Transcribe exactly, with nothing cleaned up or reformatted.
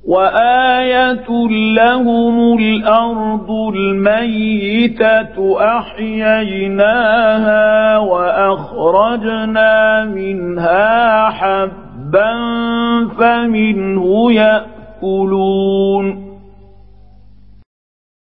وآية لهم الأرض الميتة أحييناها وأخرجنا منها حبا فمنه يأكلون